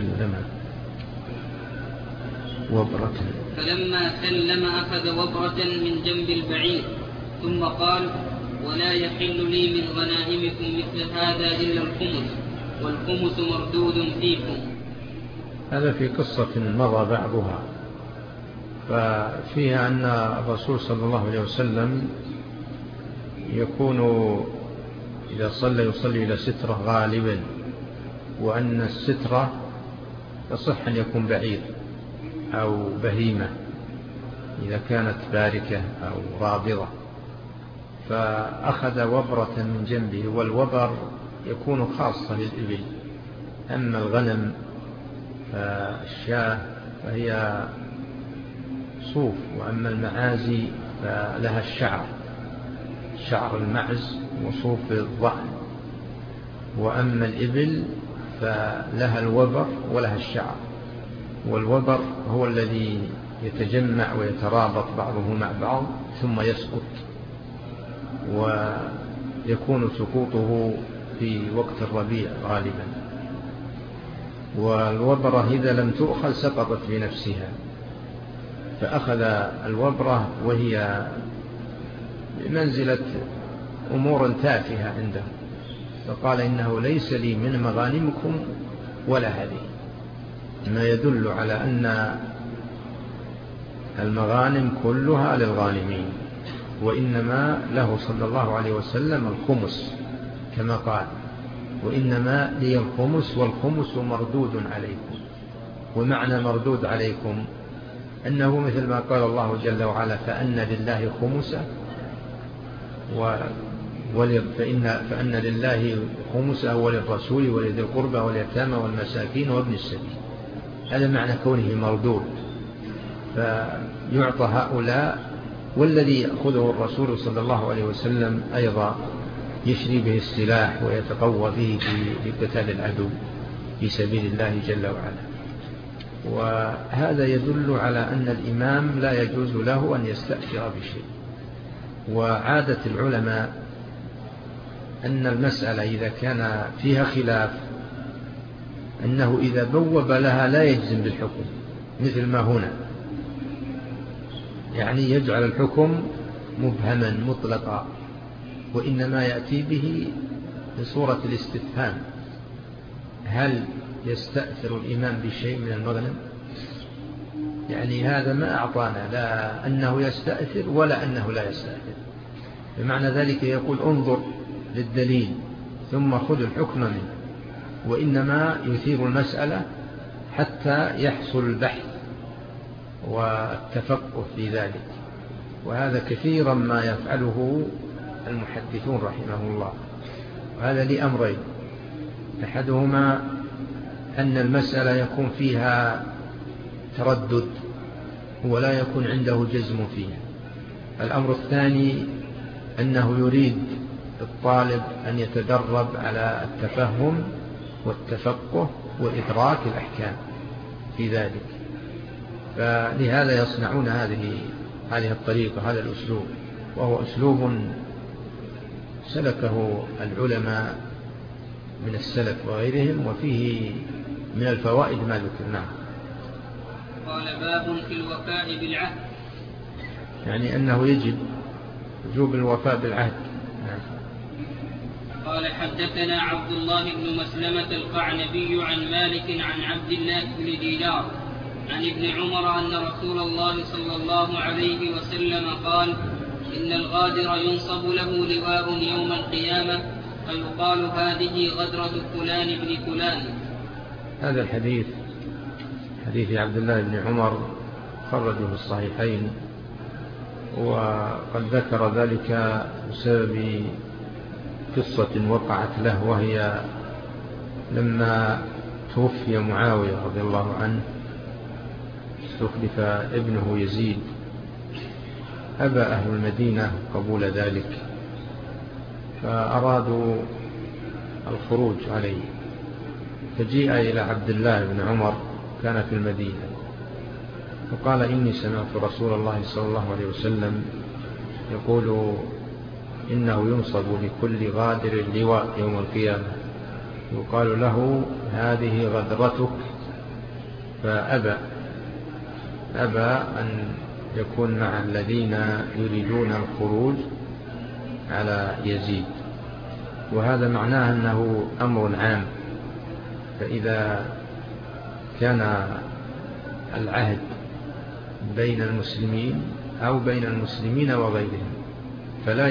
A: فلما سلم أخذ وبرة من جنب البعير، ثم قال ولا يحل لي من غنائمكم مثل هذا إلا الخمس، والخمس مردود فيكم.
B: هذا في قصة مضى بعضها، ففيها أن الرسول صلى الله عليه وسلم يكون إذا يصلي إلى سترة غالبا، وأن السترة يصح أن يكون بعير أو بهيمة إذا كانت باركة أو رابضة، فأخذ وبرة من جنبه، والوبر يكون خاصة للإبل، أما الغنم فالشاة فهي صوف، وأما المعازي فلها شعر المعز وصوف الضأن، وأما الإبل فلها الوبر ولها الشعر، والوبر هو الذي يتجمع ويترابط بعضه مع بعض ثم يسقط، ويكون سقوطه في وقت الربيع غالبا، والوبرة إذا لم تؤخذ سقطت بنفسها، فأخذ الوبرة وهي بمنزلة أمور تافهة عنده، فقال إنه ليس لي من مغانمكم ولا هذه، ما يدل على أن المغانم كلها للغانمين، وإنما له صلى الله عليه وسلم الخمس كما قال وإنما لي الخمس والخمس مردود عليكم. ومعنى مردود عليكم أنه مثل ما قال الله جل وعلا فأن لله خمسه فأن لله خمسه وللرسول ولذي القربى واليتامى والمساكين وابن السبيل، هذا معنى كونه مردود، فيعطى هؤلاء، والذي يأخذه الرسول صلى الله عليه وسلم أيضا يشري به السلاح ويتقوى به في قتال العدو في سبيل الله جل وعلا. وهذا يدل على أن الإمام لا يجوز له أن يستأثر بشيء. وعادة العلماء أن المسألة إذا كان فيها خلاف أنه إذا بوب لها لا يجزم بالحكم، مثل ما هنا، يعني يجعل الحكم مبهما مطلقا، وإنما يأتي به بصورة الاستفهام: هل يستأثر الإمام بشيء من المغنم؟ يعني هذا ما أعطانا لا أنه يستأثر ولا أنه لا يستأثر. بمعنى ذلك يقول انظر للدليل ثم خذ الحكم منه، وإنما يثير المسألة حتى يحصل البحث والتفقه في ذلك. وهذا كثيرا ما يفعله المحدثون رحمه الله. وهذا لأمرين: أحدهما أن المسألة يكون فيها تردد ولا يكون عنده جزم فيها. الأمر الثاني أنه يريد الطالب أن يتدرب على التفهم والتفقه وإدراك الأحكام في ذلك، فلهذا يصنعون هذه الطريقة، هذا الأسلوب، وهو أسلوب سلكه العلماء من السلف وغيرهم، وفيه من الفوائد ما ذكرناه.
A: قال باب في الوفاء بالعهد،
B: يعني أنه يجب وجوب الوفاء بالعهد.
A: قال حدثنا عبد الله بن مسلمة القعنبي عن مالك عن عبد الله بن دينار عن ابن عمر أن رسول الله صلى الله عليه وسلم قال: إن الغادر ينصب له لواء يوم القيامة فيقال هذه غدرة فلان بن فلان.
B: هذا الحديث حديث عبد الله بن عمر خرجه في الصحيحين، وقد ذكر ذلك بسبب قصة وقعت له، وهي لما توفي معاوية رضي الله عنه استخلف ابنه يزيد، أبى أهل المدينة قبول ذلك، فأرادوا الخروج عليه، فجيء إلى عبد الله بن عمر كان في المدينة، فقال: إني سمعت رسول الله صلى الله عليه وسلم يقول إنه ينصب لكل غادر لواء يوم القيامة يقال له هذه غدرتك، فأبى أن يكون مع الذين يريدون الخروج على يزيد. وهذا معناه أنه أمر عام، فإذا كان العهد بين المسلمين أو بين المسلمين وغيرهم فلا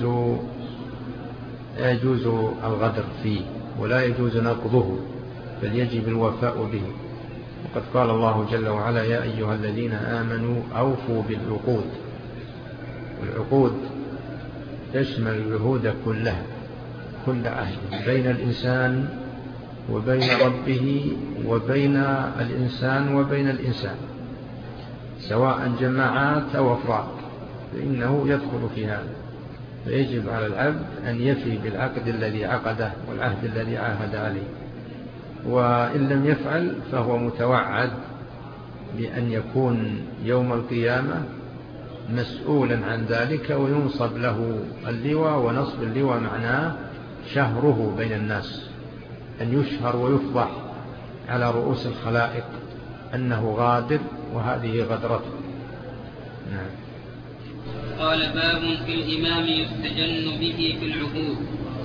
B: يجوز الغدر فيه ولا يجوز نقضه، بل يجب الوفاء به. وقد قال الله جل وعلا: يا أيها الذين آمنوا أوفوا بالعقود. والعقود تشمل العهود كلها، كل عهد بين الإنسان وبين ربه وبين الإنسان وبين الإنسان، سواء جماعات أو أفراد، فإنه يدخل في هذا. فيجب على العبد أن يفي بالعقد الذي عقده والعهد الذي عاهد عليه، وإن لم يفعل فهو متوعد بأن يكون يوم القيامة مسؤولا عن ذلك وينصب له اللواء. ونصب اللواء معناه شهره بين الناس، أن يشهر ويفضح على رؤوس الخلائق أنه غادر وهذه غدرته. نعم.
A: قال: باب في الإمام يستجن به في العهود.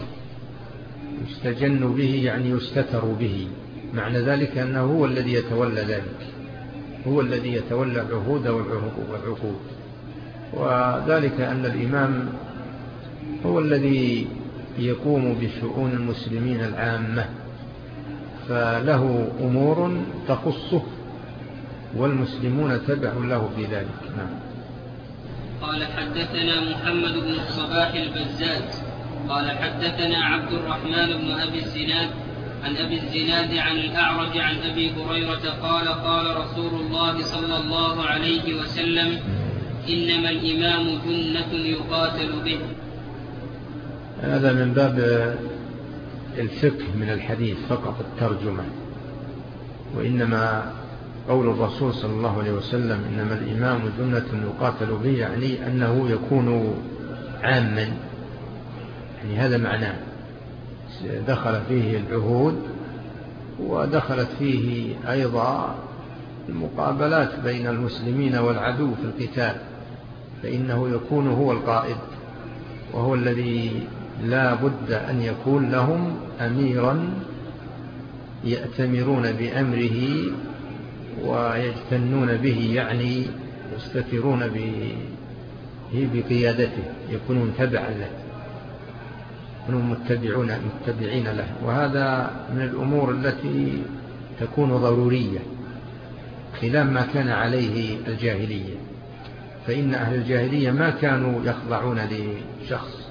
B: يستجن به يعني يستتر به، معنى ذلك أنه هو الذي يتولى ذلك، هو الذي يتولى العهود والعقود. وذلك أن الإمام هو الذي يقوم بشؤون المسلمين العامة، فله أمور تخصه والمسلمون تبع له في ذلك. نعم.
A: قال: حدثنا محمد بن الصباح البزاز قال: حدثنا عبد الرحمن بن أبي الزناد عن أبي الزناد عن الأعرج عن أبي هريرة قال: قال رسول الله صلى الله عليه وسلم: إنما الإمام جنة يقاتل به.
B: هذا من باب الفقه من الحديث فقط الترجمة، وإنما قول الرسول صلى الله عليه وسلم إنما الإمام جنة يقاتل به يعني أنه يكون عاما، يعني هذا معناه. دخل فيه العهود ودخلت فيه أيضا المقابلات بين المسلمين والعدو في القتال، فإنه يكون هو القائد، وهو الذي لا بد أن يكون لهم أميرا يأتمرون بأمره ويجتنون به، يعني يستثيرون بقيادته، يكونون تبعا له، يكونون متبعين له. وهذا من الأمور التي تكون ضرورية خلاف ما كان عليه الجاهلية، فإن أهل الجاهلية ما كانوا يخضعون لشخص،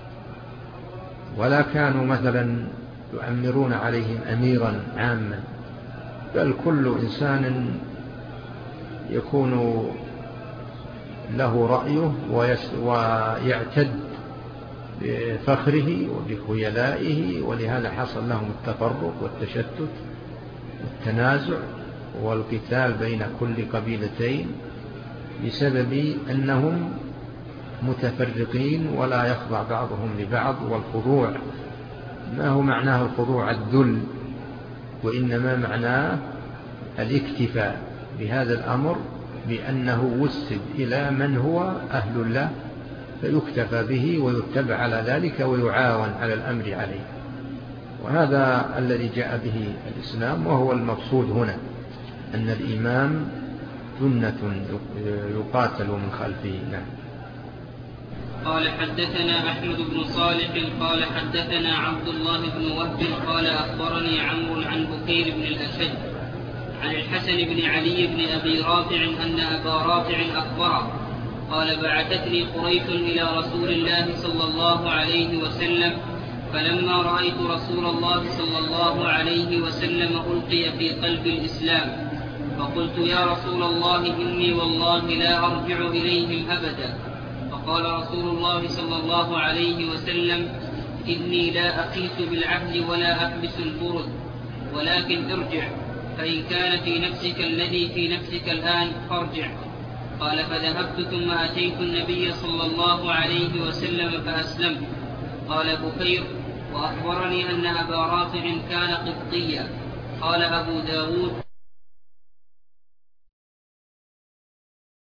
B: ولا كانوا مثلا يؤمرون عليهم أميرا عاما، بل كل إنسان يكون له رأيه ويعتد بفخره وبخيلائه، ولهذا حصل لهم التفرق والتشتت والتنازع والقتال بين كل قبيلتين بسبب أنهم متفرقين ولا يخضع بعضهم لبعض. والخضوع ما هو معناه الخضوع الذل، وإنما معناه الاكتفاء بهذا الأمر، بأنه وسد إلى من هو أهل له فيكتفى به ويتبع على ذلك ويعاون على الأمر عليه. وهذا الذي جاء به الإسلام، وهو المقصود هنا، أن الإمام جنة يقاتل من خلفه. نعم.
A: قال حدثنا أحمد بن صالح قال حدثنا عبد الله بن وهب قال أخبرني عمرو عن بكير بن الأشج عن الحسن بن علي بن أبي رافع أن أبا رافع أخبره قال بعثتني قريش إلى رسول الله صلى الله عليه وسلم، فلما رأيت رسول الله صلى الله عليه وسلم ألقي في قلب الإسلام، فقلت يا رسول الله إني والله لا أرجع إليهم أبدا. فقال رسول الله صلى الله عليه وسلم إني لا أقيس بالعهد ولا أحبس البرد، ولكن ارجع، فإن كان في نفسك الذي في نفسك الآن فارجع. قال فذهبت ثم أتيت النبي صلى الله عليه وسلم فأسلمت. قال بكير وأخبرني أن أبا رافع كان قبطيا. قال أبو داود